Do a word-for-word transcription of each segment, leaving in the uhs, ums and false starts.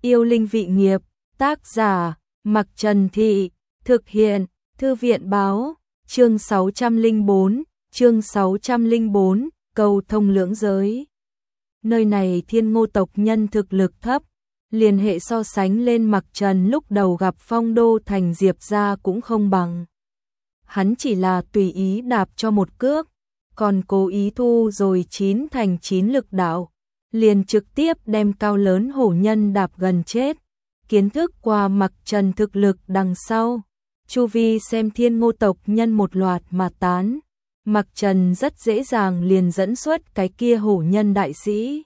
Yêu linh vị nghiệp, tác giả, Mặc Trần Thị, thực hiện, Thư viện báo, chương sáu trăm lẻ bốn, chương sáu trăm lẻ bốn, cầu thông lưỡng giới. Nơi này Thiên Ngô tộc nhân thực lực thấp, liên hệ so sánh lên Mặc Trần lúc đầu gặp Phong Đô Thành Diệp gia cũng không bằng. Hắn chỉ là tùy ý đạp cho một cước, còn cố ý thu rồi chín thành chín lực đạo, liền trực tiếp đem cao lớn hổ nhân đạp gần chết. Kiến thức qua Mặc Trần thực lực đằng sau, chu vi xem Thiên Ngô tộc nhân một loạt mà tán. Mặc Trần rất dễ dàng liền dẫn xuất cái kia hổ nhân đại sĩ.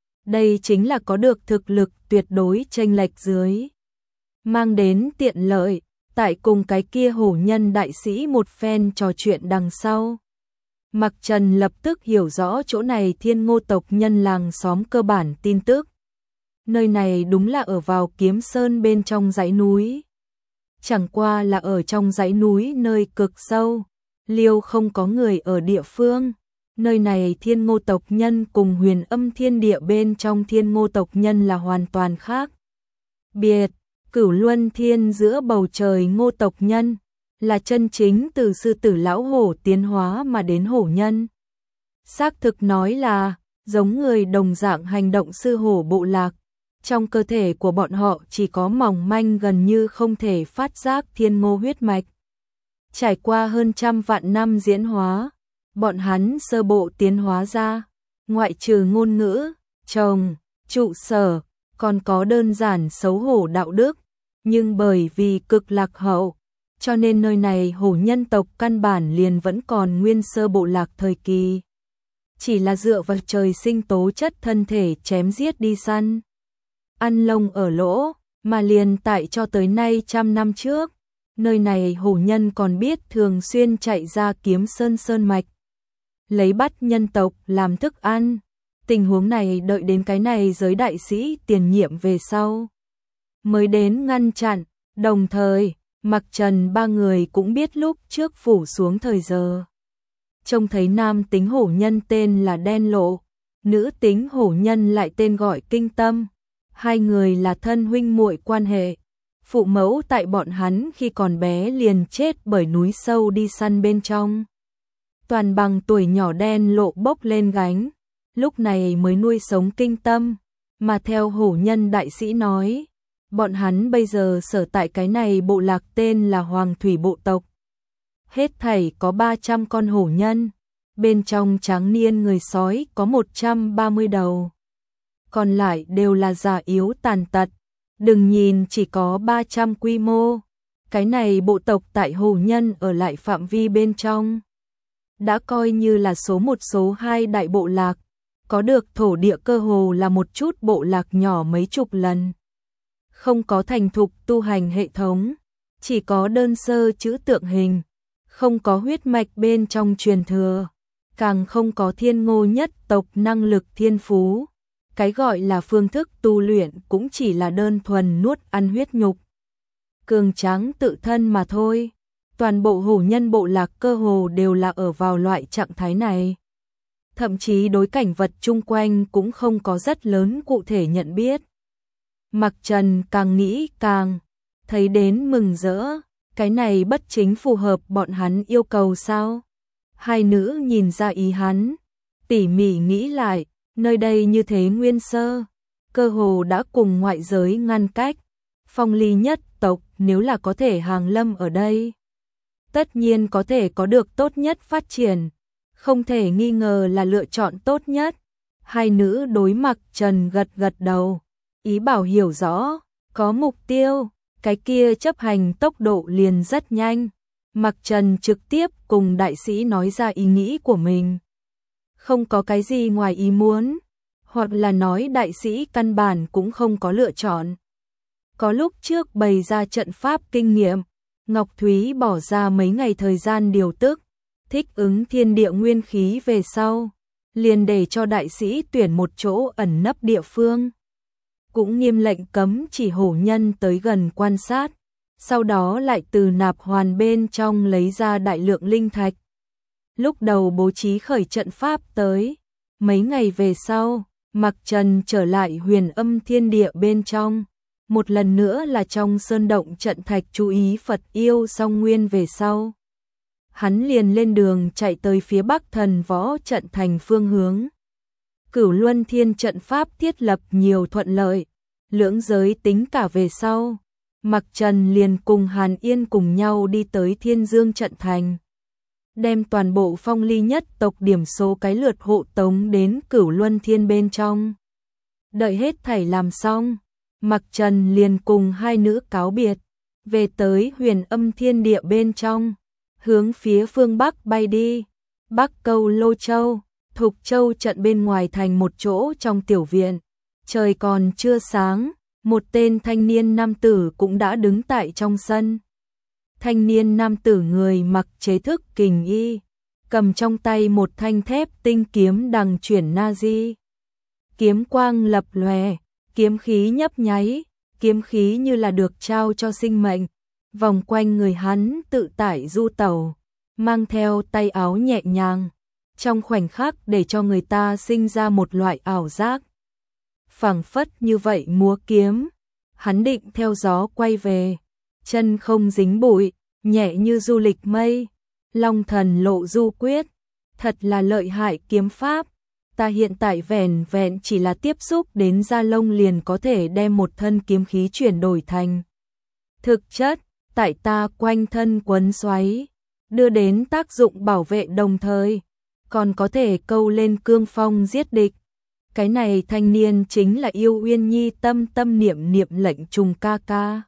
Đây chính là có được thực lực tuyệt đối chênh lệch dưới, mang đến tiện lợi. Tại cùng cái kia hổ nhân đại sĩ một phen trò chuyện đằng sau, Mặc Trần lập tức hiểu rõ chỗ này Thiên Ngô tộc nhân làng xóm cơ bản tin tức. Nơi này đúng là ở vào Kiếm Sơn bên trong dãy núi. Chẳng qua là ở trong dãy núi nơi cực sâu, liêu không có người ở địa phương. Nơi này Thiên Ngô tộc nhân cùng Huyền Âm Thiên Địa bên trong Thiên Ngô tộc nhân là hoàn toàn khác biệt. Cửu Luân Thiên giữa bầu trời Ngô tộc nhân là chân chính từ sư tử lão hổ tiến hóa mà đến hổ nhân. Xác thực nói là giống người đồng dạng hành động sư hổ bộ lạc. Trong cơ thể của bọn họ chỉ có mỏng manh gần như không thể phát giác thiên ngô huyết mạch. Trải qua hơn trăm vạn năm diễn hóa, bọn hắn sơ bộ tiến hóa ra, ngoại trừ ngôn ngữ, trồng, trụ sở, còn có đơn giản xấu hổ đạo đức. Nhưng bởi vì cực lạc hậu, cho nên nơi này hổ nhân tộc căn bản liền vẫn còn nguyên sơ bộ lạc thời kỳ. Chỉ là dựa vào trời sinh tố chất thân thể chém giết đi săn, ăn lông ở lỗ, mà liền tại cho tới nay trăm năm trước, nơi này hổ nhân còn biết thường xuyên chạy ra Kiếm Sơn sơn mạch, lấy bắt nhân tộc làm thức ăn. Tình huống này đợi đến cái này giới đại sĩ tiền nhiệm về sau mới đến ngăn chặn. Đồng thời, Mặc Trần ba người cũng biết lúc trước phủ xuống thời giờ, trông thấy nam tính hổ nhân tên là Đen Lộ, nữ tính hổ nhân lại tên gọi Kinh Tâm. Hai người là thân huynh muội quan hệ, phụ mẫu tại bọn hắn khi còn bé liền chết bởi núi sâu đi săn bên trong. Toàn bằng tuổi nhỏ Đen Lộ bốc lên gánh, lúc này mới nuôi sống Kinh Tâm. Mà theo hổ nhân đại sĩ nói, bọn hắn bây giờ sở tại cái này bộ lạc tên là Hoàng Thủy bộ tộc. Hết thảy có ba trăm con hổ nhân, bên trong tráng niên người sói có một trăm ba mươi đầu. Còn lại đều là già yếu tàn tật. Đừng nhìn chỉ có ba trăm quy mô, cái này bộ tộc tại hổ nhân ở lại phạm vi bên trong đã coi như là số một số hai đại bộ lạc, có được thổ địa cơ hồ là một chút bộ lạc nhỏ mấy chục lần. Không có thành thục tu hành hệ thống, chỉ có đơn sơ chữ tượng hình, không có huyết mạch bên trong truyền thừa, càng không có thiên ngô nhất tộc năng lực thiên phú. Cái gọi là phương thức tu luyện cũng chỉ là đơn thuần nuốt ăn huyết nhục, cường tráng tự thân mà thôi. Toàn bộ hổ nhân bộ lạc cơ hồ đều là ở vào loại trạng thái này. Thậm chí đối cảnh vật chung quanh cũng không có rất lớn cụ thể nhận biết. Mặc Trần càng nghĩ càng thấy đến mừng rỡ, cái này bất chính phù hợp bọn hắn yêu cầu sao? Hai nữ nhìn ra ý hắn, tỉ mỉ nghĩ lại, nơi đây như thế nguyên sơ, cơ hồ đã cùng ngoại giới ngăn cách. Phong ly nhất tộc nếu là có thể hàng lâm ở đây, tất nhiên có thể có được tốt nhất phát triển, không thể nghi ngờ là lựa chọn tốt nhất. Hai nữ đối Mặc Trần gật gật đầu, ý bảo hiểu rõ, có mục tiêu, cái kia chấp hành tốc độ liền rất nhanh. Mặc Trần trực tiếp cùng đại sĩ nói ra ý nghĩ của mình, không có cái gì ngoài ý muốn, hoặc là nói đại sĩ căn bản cũng không có lựa chọn. Có lúc trước bày ra trận pháp kinh nghiệm, Ngọc Thúy bỏ ra mấy ngày thời gian điều tức, thích ứng thiên địa nguyên khí về sau, liền để cho đại sĩ tuyển một chỗ ẩn nấp địa phương. Cũng nghiêm lệnh cấm chỉ hổ nhân tới gần quan sát, sau đó lại từ nạp hoàn bên trong lấy ra đại lượng linh thạch. Lúc đầu bố trí khởi trận pháp tới, mấy ngày về sau, Mặc Trần trở lại Huyền Âm Thiên Địa bên trong, một lần nữa là trong sơn động trận thạch chú ý Phật yêu song nguyên về sau. Hắn liền lên đường chạy tới phía Bắc Thần Võ trận thành phương hướng. Cửu Luân Thiên trận pháp thiết lập nhiều thuận lợi, lưỡng giới tính cả về sau. Mặc Trần liền cùng Hàn Yên cùng nhau đi tới Thiên Dương trận thành, đem toàn bộ Phong Ly nhất tộc điểm số cái lượt hộ tống đến Cửu Luân Thiên bên trong. Đợi hết thảy làm xong, Mặc Trần liền cùng hai nữ cáo biệt, về tới Huyền Âm Thiên Địa bên trong, hướng phía phương Bắc bay đi. Bắc Câu Lô Châu, Thục Châu trận bên ngoài thành một chỗ trong tiểu viện, trời còn chưa sáng, một tên thanh niên nam tử cũng đã đứng tại trong sân. Thanh niên nam tử người mặc chế thức kình y, cầm trong tay một thanh thép tinh kiếm đằng chuyển na di. Kiếm quang lập lòe, kiếm khí nhấp nháy, kiếm khí như là được trao cho sinh mệnh, vòng quanh người hắn tự tại du tẩu, mang theo tay áo nhẹ nhàng, trong khoảnh khắc để cho người ta sinh ra một loại ảo giác. Phảng phất như vậy múa kiếm, hắn định theo gió quay về, chân không dính bụi, nhẹ như du lịch mây, long thần lộ du quyết, thật là lợi hại kiếm pháp. Ta hiện tại vẻn vẹn chỉ là tiếp xúc đến da lông liền có thể đem một thân kiếm khí chuyển đổi thành thực chất, tại ta quanh thân quấn xoáy, đưa đến tác dụng bảo vệ đồng thời, còn có thể câu lên cương phong giết địch. Cái này thanh niên chính là Yêu Uyên Nhi tâm tâm niệm niệm lệnh trùng ca ca.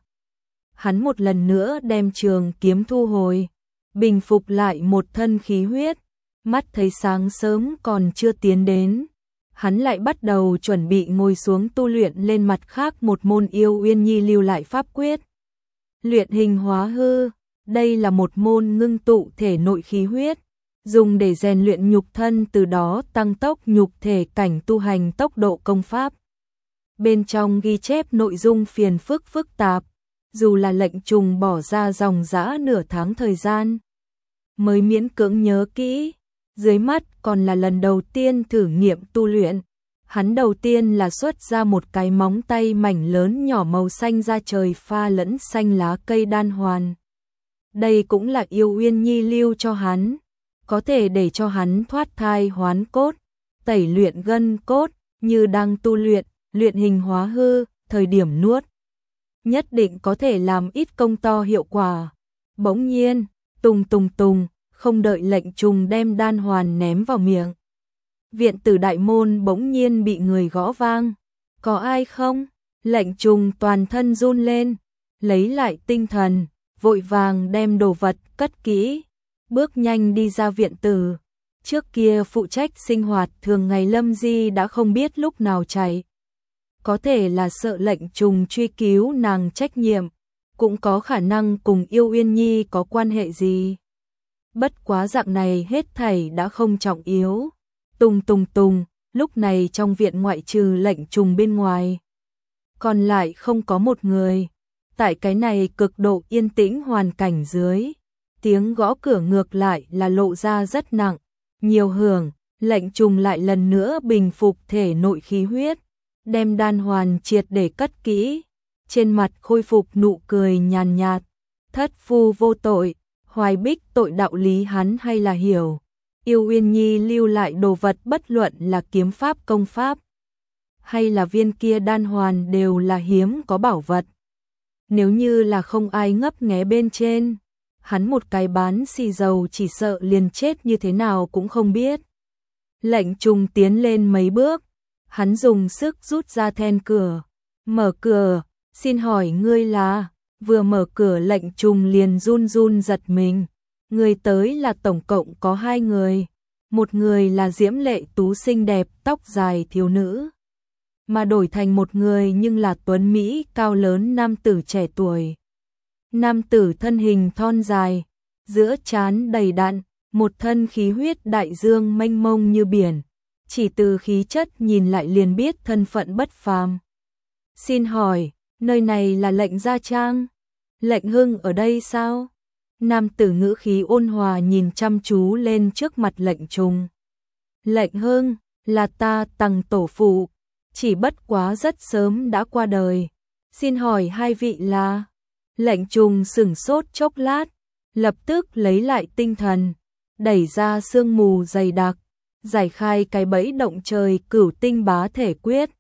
Hắn một lần nữa đem trường kiếm thu hồi, bình phục lại một thân khí huyết, mắt thấy sáng sớm còn chưa tiến đến. Hắn lại bắt đầu chuẩn bị ngồi xuống tu luyện lên mặt khác một môn Yêu Uyên Nhi lưu lại pháp quyết. Luyện hình hóa hư, đây là một môn ngưng tụ thể nội khí huyết, dùng để rèn luyện nhục thân, từ đó tăng tốc nhục thể cảnh tu hành tốc độ công pháp. Bên trong ghi chép nội dung phiền phức phức tạp, dù là lệnh trùng bỏ ra dòng dã nửa tháng thời gian mới miễn cưỡng nhớ kỹ. Dưới mắt còn là lần đầu tiên thử nghiệm tu luyện, hắn đầu tiên là xuất ra một cái móng tay mảnh lớn nhỏ màu xanh da trời pha lẫn xanh lá cây đan hoàn. Đây cũng là Yêu Uyên Nhi lưu cho hắn, có thể để cho hắn thoát thai hoán cốt, tẩy luyện gân cốt, như đang tu luyện, luyện hình hóa hư, thời điểm nuốt. Nhất định có thể làm ít công to hiệu quả. Bỗng nhiên, tùng tùng tùng, không đợi lệnh trùng đem đan hoàn ném vào miệng. Viện tử đại môn bỗng nhiên bị người gõ vang. Có ai không? Lệnh trùng toàn thân run lên, lấy lại tinh thần, vội vàng đem đồ vật cất kỹ, bước nhanh đi ra viện tử. Trước kia phụ trách sinh hoạt thường ngày Lâm Di đã không biết lúc nào chạy. Có thể là sợ lệnh trùng truy cứu nàng trách nhiệm, cũng có khả năng cùng Yêu Uyên Nhi có quan hệ gì. Bất quá dạng này hết thảy đã không trọng yếu. Tùng tùng tùng, lúc này trong viện ngoại trừ lệnh trùng bên ngoài, còn lại không có một người. Tại cái này cực độ yên tĩnh hoàn cảnh dưới, tiếng gõ cửa ngược lại là lộ ra rất nặng, nhiều hưởng. Lệnh trùng lại lần nữa bình phục thể nội khí huyết, đem đan hoàn triệt để cất kỹ, trên mặt khôi phục nụ cười nhàn nhạt. Thất phu vô tội, hoài bích tội đạo lý hắn hay là hiểu. Yêu Uyên Nhi lưu lại đồ vật bất luận là kiếm pháp công pháp, hay là viên kia đan hoàn đều là hiếm có bảo vật. Nếu như là không ai ngấp nghé bên trên, hắn một cái bán xì dầu chỉ sợ liền chết như thế nào cũng không biết. Lệnh trùng tiến lên mấy bước, hắn dùng sức rút ra then cửa, mở cửa, xin hỏi ngươi là. Vừa mở cửa lệnh trùng liền run run giật mình. Người tới là tổng cộng có hai người, một người là diễm lệ tú xinh đẹp tóc dài thiếu nữ, mà đổi thành một người nhưng là tuấn Mỹ cao lớn nam tử trẻ tuổi. Nam tử thân hình thon dài, giữa trán đầy đặn, một thân khí huyết đại dương mênh mông như biển, chỉ từ khí chất nhìn lại liền biết thân phận bất phàm. Xin hỏi, nơi này là lệnh gia trang? Lệnh Hưng ở đây sao? Nam tử ngữ khí ôn hòa nhìn chăm chú lên trước mặt lệnh trùng. Lệnh Hưng, là ta Tằng tổ phụ, chỉ bất quá rất sớm đã qua đời. Xin hỏi hai vị là? Lệnh Trùng sửng sốt chốc lát, lập tức lấy lại tinh thần, đẩy ra sương mù dày đặc, giải khai cái bẫy động trời Cửu Tinh Bá Thể Quyết,